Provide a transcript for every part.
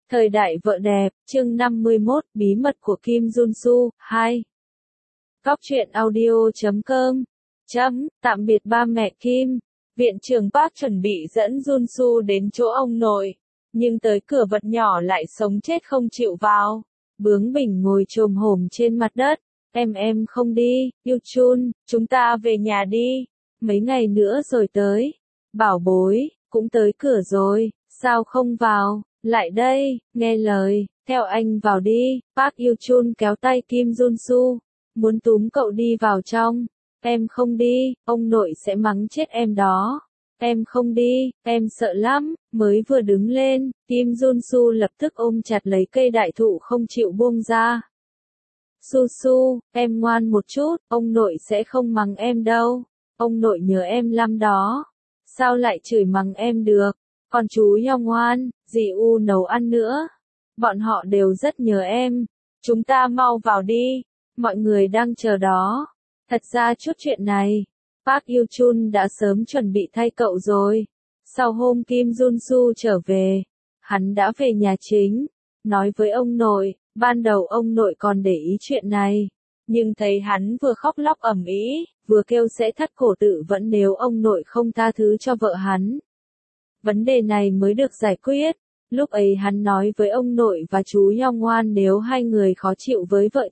Thời đại vợ đẹp, chương 51, bí mật của Kim Jun-soo, 2. Góc truyện audio.com. Tạm biệt ba mẹ Kim. Viện trưởng Park chuẩn bị dẫn Jun-soo đến chỗ ông nội. Nhưng tới cửa vật nhỏ lại sống chết không chịu vào. Bướng bỉnh ngồi chồm hổm trên mặt đất. Em không đi, Yoo-chun, chúng ta về nhà đi. Mấy ngày nữa rồi tới. Bảo bối, cũng tới cửa rồi, sao không vào? Lại đây, nghe lời, theo anh vào đi. Park Yoo-chun kéo tay Kim Jun-soo, muốn túm cậu đi vào trong. Em không đi, ông nội sẽ mắng chết em đó. Em không đi, em sợ lắm. Mới vừa đứng lên, Kim Jun-soo lập tức ôm chặt lấy cây đại thụ không chịu buông ra. Su, em ngoan một chút, ông nội sẽ không mắng em đâu. Ông nội nhớ em lắm đó. Sao lại chửi mắng em được? Còn chú Yongwon, dì U nấu ăn nữa. Bọn họ đều rất nhớ em. Chúng ta mau vào đi. Mọi người đang chờ đó. Thật ra chút chuyện này, Park Yoo-chun đã sớm chuẩn bị thay cậu rồi. Sau hôm Kim Jun-soo trở về, hắn đã về nhà chính, nói với ông nội. Ban đầu ông nội còn để ý chuyện này, nhưng thấy hắn vừa khóc lóc ầm ĩ, vừa kêu sẽ thắt cổ tự vẫn nếu ông nội không tha thứ cho vợ hắn. Vấn đề này mới được giải quyết. Lúc ấy hắn nói với ông nội và chú Yongwon nếu hai người khó chịu với vợ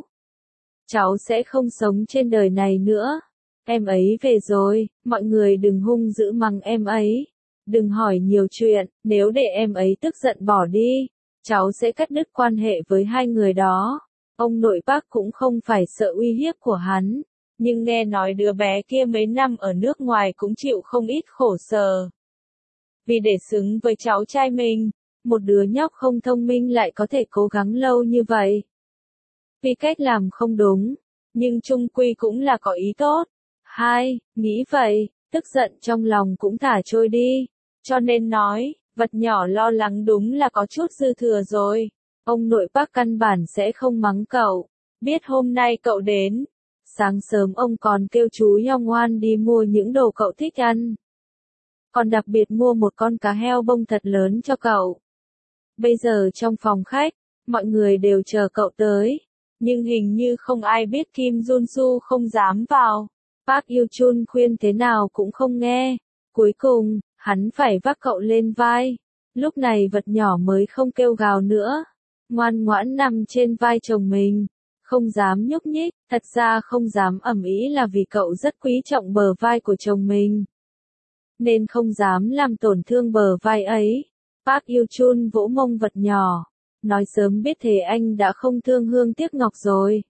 cháu sẽ không sống trên đời này nữa. Em ấy về rồi, mọi người đừng hung dữ mắng em ấy. Đừng hỏi nhiều chuyện, nếu để em ấy tức giận bỏ đi, cháu sẽ cắt đứt quan hệ với hai người đó. Ông nội Park cũng không phải sợ uy hiếp của hắn, nhưng nghe nói đứa bé kia mấy năm ở nước ngoài cũng chịu không ít khổ sở. Vì để xứng với cháu trai mình, một đứa nhóc không thông minh lại có thể cố gắng lâu như vậy. Vì cách làm không đúng, nhưng chung quy cũng là có ý tốt. 2. Nghĩ vậy, tức giận trong lòng cũng thả trôi đi. Cho nên nói, vật nhỏ lo lắng đúng là có chút dư thừa rồi. Ông nội Park căn bản sẽ không mắng cậu. Biết hôm nay cậu đến. Sáng sớm ông còn kêu chú Yongwon đi mua những đồ cậu thích ăn. Còn đặc biệt mua một con cá heo bông thật lớn cho cậu. Bây giờ trong phòng khách, mọi người đều chờ cậu tới. Nhưng hình như không ai biết Kim Jun-soo không dám vào. Park Yoo-chun khuyên thế nào cũng không nghe. Cuối cùng, hắn phải vác cậu lên vai. Lúc này vật nhỏ mới không kêu gào nữa. Ngoan ngoãn nằm trên vai chồng mình. Không dám nhúc nhích, thật ra không dám ầm ĩ là vì cậu rất quý trọng bờ vai của chồng mình. Nên không dám làm tổn thương bờ vai ấy. Park Yoo-chun vỗ mông vật nhỏ. Nói sớm biết thế anh đã không thương hương tiếc ngọc rồi.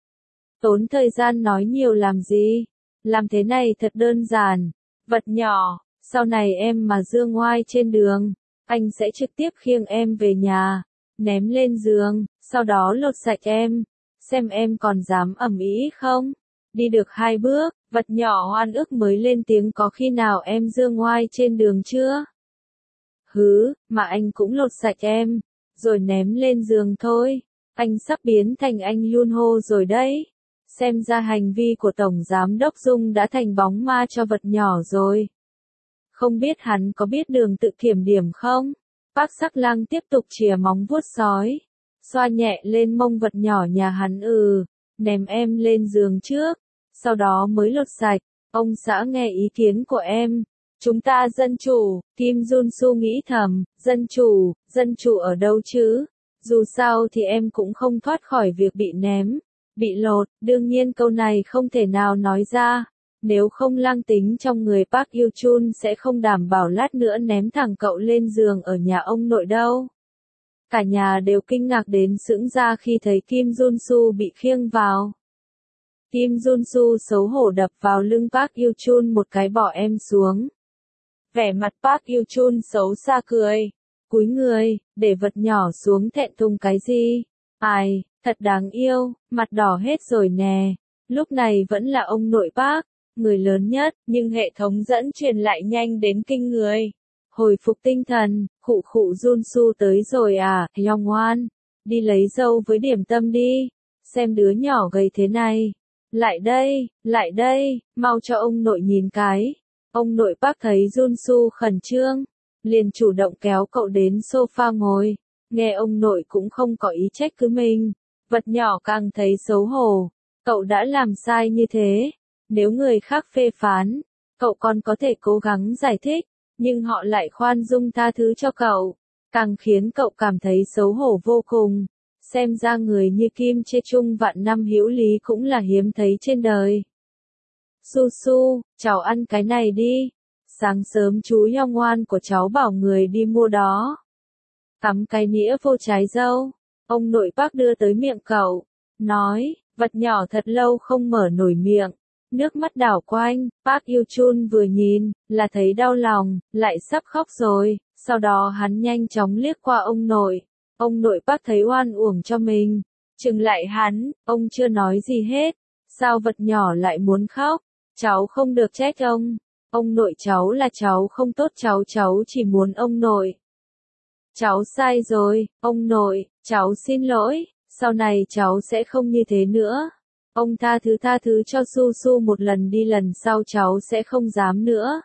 Tốn thời gian nói nhiều làm gì. Làm thế này thật đơn giản. Vật nhỏ, sau này em mà dương ngoai trên đường, anh sẽ trực tiếp khiêng em về nhà, ném lên giường, sau đó lột sạch em. Xem em còn dám ầm ĩ không? Đi được 2 bước, vật nhỏ oan ức mới lên tiếng có khi nào em dương ngoai trên đường chưa? Hứ, mà anh cũng lột sạch em, rồi ném lên giường thôi. Anh sắp biến thành anh Yunho rồi đấy. Xem ra hành vi của Tổng Giám đốc Dung đã thành bóng ma cho vật nhỏ rồi. Không biết hắn có biết đường tự kiểm điểm không? Park Sắc Lang tiếp tục chìa móng vuốt sói. Xoa nhẹ lên mông vật nhỏ nhà hắn ném em lên giường trước. Sau đó mới lột sạch. Ông xã nghe ý kiến của em. Chúng ta dân chủ, Kim Jun-soo nghĩ thầm, dân chủ ở đâu chứ? Dù sao thì em cũng không thoát khỏi việc bị ném, bị lột, đương nhiên câu này không thể nào nói ra. Nếu không lang tính trong người Park Yoo-chun sẽ không đảm bảo lát nữa ném thẳng cậu lên giường ở nhà ông nội đâu. Cả nhà đều kinh ngạc đến sững ra khi thấy Kim Jun-soo bị khiêng vào. Kim Jun-soo xấu hổ đập vào lưng Park Yoo-chun một cái bỏ em xuống. Vẻ mặt Park Yoo-chun xấu xa cười. Cúi người, để vật nhỏ xuống thẹn thùng cái gì? Ai, thật đáng yêu, mặt đỏ hết rồi nè. Lúc này vẫn là ông nội Park, người lớn nhất, nhưng hệ thống dẫn truyền lại nhanh đến kinh người. Hồi phục tinh thần, khụ Jun-soo tới rồi à, Yongwon. Đi lấy dâu với điểm tâm đi. Xem đứa nhỏ gầy thế này. Lại đây, mau cho ông nội nhìn cái. Ông nội Park thấy Jun-soo khẩn trương, liền chủ động kéo cậu đến sofa ngồi. Nghe ông nội cũng không có ý trách cứ mình. Vật nhỏ càng thấy xấu hổ. Cậu đã làm sai như thế. Nếu người khác phê phán, cậu còn có thể cố gắng giải thích, nhưng họ lại khoan dung tha thứ cho cậu. Càng khiến cậu cảm thấy xấu hổ vô cùng. Xem ra người như Kim Chê Chung vạn năm hữu lý cũng là hiếm thấy trên đời. Su Su, cháu ăn cái này đi. Sáng sớm chú Yong ngoan của cháu bảo người đi mua đó. Cắm cái nĩa vô trái dâu. Ông nội bác đưa tới miệng cậu. Nói, vật nhỏ thật lâu không mở nổi miệng. Nước mắt đảo quanh, Park Yoo-chun vừa nhìn, là thấy đau lòng, lại sắp khóc rồi. Sau đó hắn nhanh chóng liếc qua ông nội. Ông nội bác thấy oan uổng cho mình. Chừng lại hắn, ông chưa nói gì hết. Sao vật nhỏ lại muốn khóc? Cháu không được trách ông. Ông nội cháu là cháu không tốt, cháu chỉ muốn ông nội. Cháu sai rồi, ông nội, cháu xin lỗi, sau này cháu sẽ không như thế nữa. Ông tha thứ cho Su Su một lần đi, lần sau cháu sẽ không dám nữa.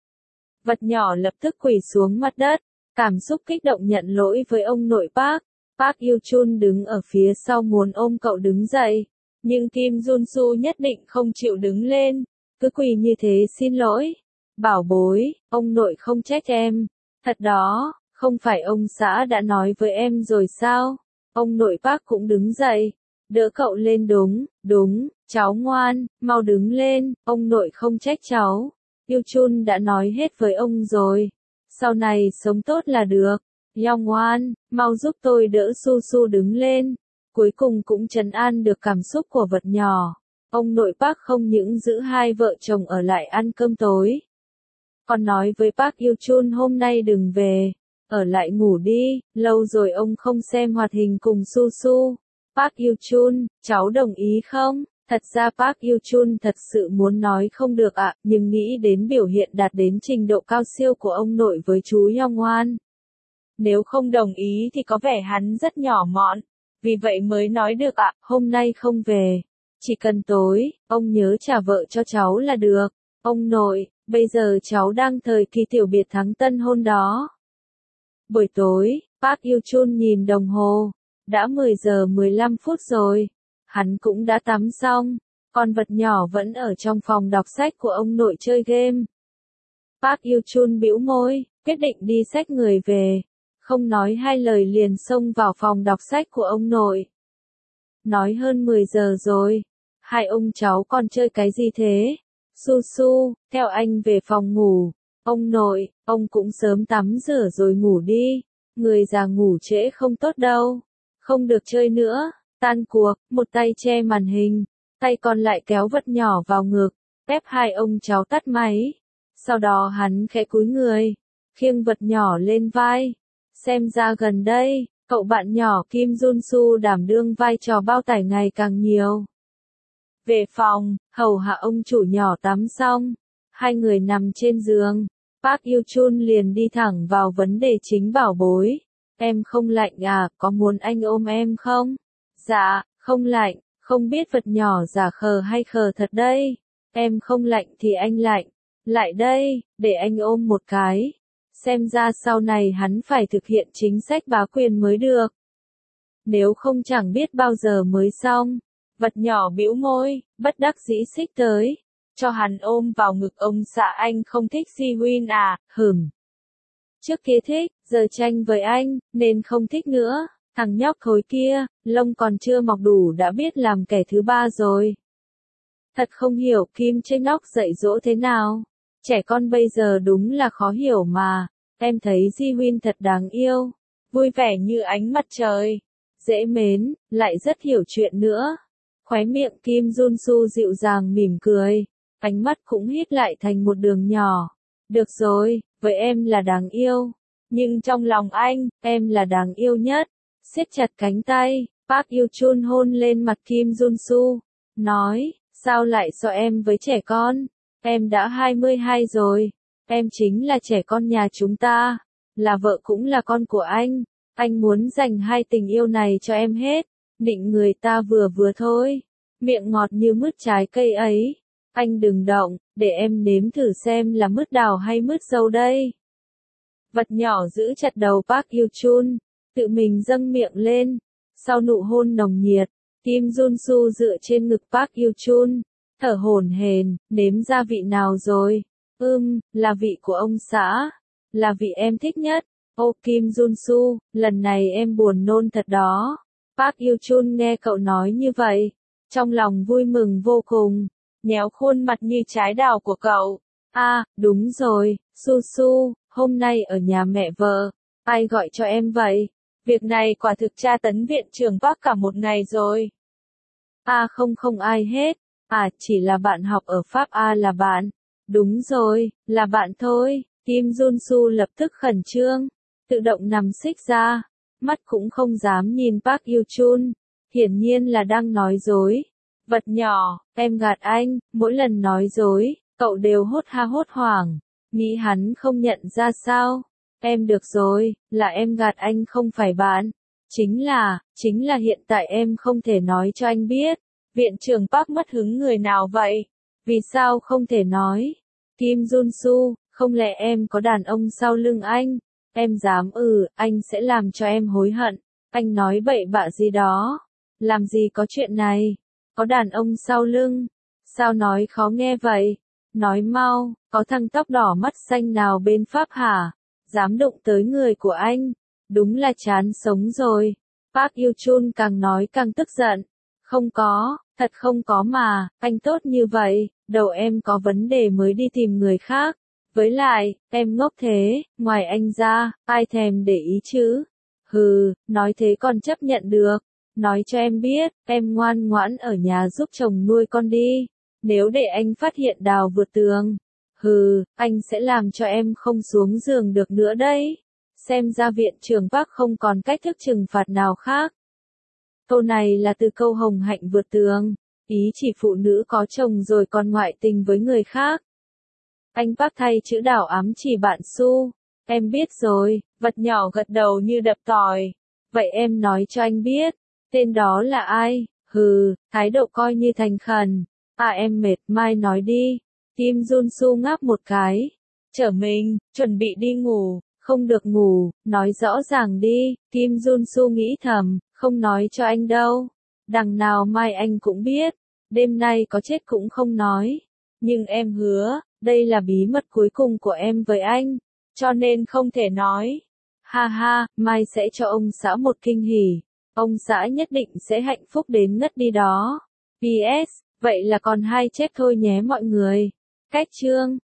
Vật nhỏ lập tức quỳ xuống mặt đất, cảm xúc kích động nhận lỗi với ông nội Park. Park Yoo-chun đứng ở phía sau muốn ôm cậu đứng dậy, nhưng Kim Jun-su nhất định không chịu đứng lên, cứ quỳ như thế. Xin lỗi, bảo bối, ông nội không trách em. Thật đó, không phải ông xã đã nói với em rồi sao? Ông nội Park cũng đứng dậy, đỡ cậu lên. Đúng, cháu ngoan, mau đứng lên, ông nội không trách cháu. Yoo-chun đã nói hết với ông rồi. Sau này sống tốt là được. Yong ngoan, mau giúp tôi đỡ Su Su đứng lên. Cuối cùng cũng trấn an được cảm xúc của vật nhỏ. Ông nội Park không những giữ hai vợ chồng ở lại ăn cơm tối, còn nói với Park Yoo-chun hôm nay đừng về, ở lại ngủ đi, lâu rồi ông không xem hoạt hình cùng Su Su. Park Yoo-chun, cháu đồng ý không? Thật ra Park Yoo-chun thật sự muốn nói không được ạ, nhưng nghĩ đến biểu hiện đạt đến trình độ cao siêu của ông nội với chú Yong-hwan. Nếu không đồng ý thì có vẻ hắn rất nhỏ mọn, vì vậy mới nói được ạ, hôm nay không về. Chỉ cần tối, ông nhớ trả vợ cho cháu là được. Ông nội, bây giờ cháu đang thời kỳ tiểu biệt thắng tân hôn đó. Buổi tối, Park Yoo-chun nhìn đồng hồ. Đã 10 giờ 15 phút rồi. Hắn cũng đã tắm xong. Con vật nhỏ vẫn ở trong phòng đọc sách của ông nội chơi game. Park Yoo-chun bĩu môi, quyết định đi xách người về. Không nói hai lời liền xông vào phòng đọc sách của ông nội. Nói hơn 10 giờ rồi. Hai ông cháu còn chơi cái gì thế? Su Su, theo anh về phòng ngủ. Ông nội, ông cũng sớm tắm rửa rồi ngủ đi. Người già ngủ trễ không tốt đâu. Không được chơi nữa. Tan cuộc, một tay che màn hình, tay còn lại kéo vật nhỏ vào ngực, ép hai ông cháu tắt máy. Sau đó hắn khẽ cúi người, khiêng vật nhỏ lên vai. Xem ra gần đây, cậu bạn nhỏ Kim Jun-su đảm đương vai trò bao tải ngày càng nhiều. Về phòng, hầu hạ ông chủ nhỏ tắm xong, hai người nằm trên giường. Park Yoo-chun liền đi thẳng vào vấn đề chính, bảo bối. Em không lạnh à, có muốn anh ôm em không? Dạ, không lạnh, không biết vật nhỏ giả khờ hay khờ thật đây. Em không lạnh thì anh lạnh. Lại đây, để anh ôm một cái. Xem ra sau này hắn phải thực hiện chính sách bá quyền mới được. Nếu không chẳng biết bao giờ mới xong. Vật nhỏ bĩu môi, bất đắc dĩ xích tới. Cho hắn ôm vào ngực. Ông xã anh không thích Ji-win à, Trước kia thích, giờ tranh với anh, nên không thích nữa. Thằng nhóc thối kia, lông còn chưa mọc đủ đã biết làm kẻ thứ ba rồi. Thật không hiểu Kim Chê Nóc dạy dỗ thế nào. Trẻ con bây giờ đúng là khó hiểu mà. Em thấy Ji-win thật đáng yêu. Vui vẻ như ánh mặt trời. Dễ mến, lại rất hiểu chuyện nữa. Khóe miệng Kim Jun-su dịu dàng mỉm cười. Ánh mắt cũng hít lại thành một đường nhỏ. Được rồi, với em là đáng yêu. Nhưng trong lòng anh, em là đáng yêu nhất. Siết chặt cánh tay, Park Yoo-chun hôn lên mặt Kim Jun-su. Nói, sao lại so em với trẻ con? Em đã 22 rồi. Em chính là trẻ con nhà chúng ta. Là vợ cũng là con của anh. Anh muốn dành hai tình yêu này cho em hết. Định người ta vừa vừa thôi. Miệng ngọt như mứt trái cây ấy. Anh đừng động, để em nếm thử xem là mứt đào hay mứt dâu đây. Vật nhỏ giữ chặt đầu Park Yoo-chun. tự mình dâng miệng lên. Sau nụ hôn nồng nhiệt, Kim Jun-soo dựa trên ngực Park Yoo-chun, thở hổn hển, nếm gia vị nào rồi? Là vị của ông xã, là vị em thích nhất. Ô Kim Jun-soo, lần này em buồn nôn thật đó. Park Yoo-chun nghe cậu nói như vậy, trong lòng vui mừng vô cùng, nhéo khuôn mặt như trái đào của cậu. Đúng rồi, Su, hôm nay ở nhà mẹ vợ, ai gọi cho em vậy? Việc này quả thực tra tấn viện trưởng Park cả một ngày rồi. Không ai hết, chỉ là bạn học ở Pháp. Là bạn. Đúng rồi, là bạn thôi. Kim Jun-soo lập tức khẩn trương, tự động nằm xích ra, mắt cũng không dám nhìn Park Yoo-chun, hiển nhiên là đang nói dối. Vật nhỏ, em gạt anh, mỗi lần nói dối, cậu đều hốt hoảng, nghĩ hắn không nhận ra sao? Em được rồi, là em gạt anh không phải bạn. Chính là hiện tại em không thể nói cho anh biết. Viện trưởng Park mất hứng người nào vậy? Vì sao không thể nói? Kim Jun-soo, không lẽ em có đàn ông sau lưng anh? Em dám anh sẽ làm cho em hối hận. Anh nói bậy bạ gì đó? Làm gì có chuyện này? Có đàn ông sau lưng? Sao nói khó nghe vậy? Nói mau, có thằng tóc đỏ mắt xanh nào bên Pháp hả? Dám đụng tới người của anh? Đúng là chán sống rồi. Park Yoo-chun càng nói càng tức giận. Không có, thật không có mà, anh tốt như vậy, đầu em có vấn đề mới đi tìm người khác. Với lại, em ngốc thế, ngoài anh ra, ai thèm để ý chứ? Nói thế còn chấp nhận được. Nói cho em biết, em ngoan ngoãn ở nhà giúp chồng nuôi con đi. Nếu để anh phát hiện đào vượt tường, anh sẽ làm cho em không xuống giường được nữa đấy. Xem ra viện trưởng Park không còn cách thức trừng phạt nào khác. Câu này là từ câu hồng hạnh vượt tường, ý chỉ phụ nữ có chồng rồi còn ngoại tình với người khác. Anh Park thay chữ đảo ám chỉ bạn Su. Em biết rồi, vật nhỏ gật đầu như đập tỏi. Vậy em nói cho anh biết, tên đó là ai? Thái độ coi như thành khẩn. Em mệt, mai nói đi. Kim Jun-soo ngáp một cái. Trở mình, chuẩn bị đi ngủ. Không được ngủ, nói rõ ràng đi. Kim Jun-soo nghĩ thầm, không nói cho anh đâu. Đằng nào mai anh cũng biết. Đêm nay có chết cũng không nói. Nhưng em hứa, đây là bí mật cuối cùng của em với anh. Cho nên không thể nói. Mai sẽ cho ông xã một kinh hỉ. Ông xã nhất định sẽ hạnh phúc đến ngất đi đó. PS, vậy là còn 2 chép thôi nhé mọi người. Cách chương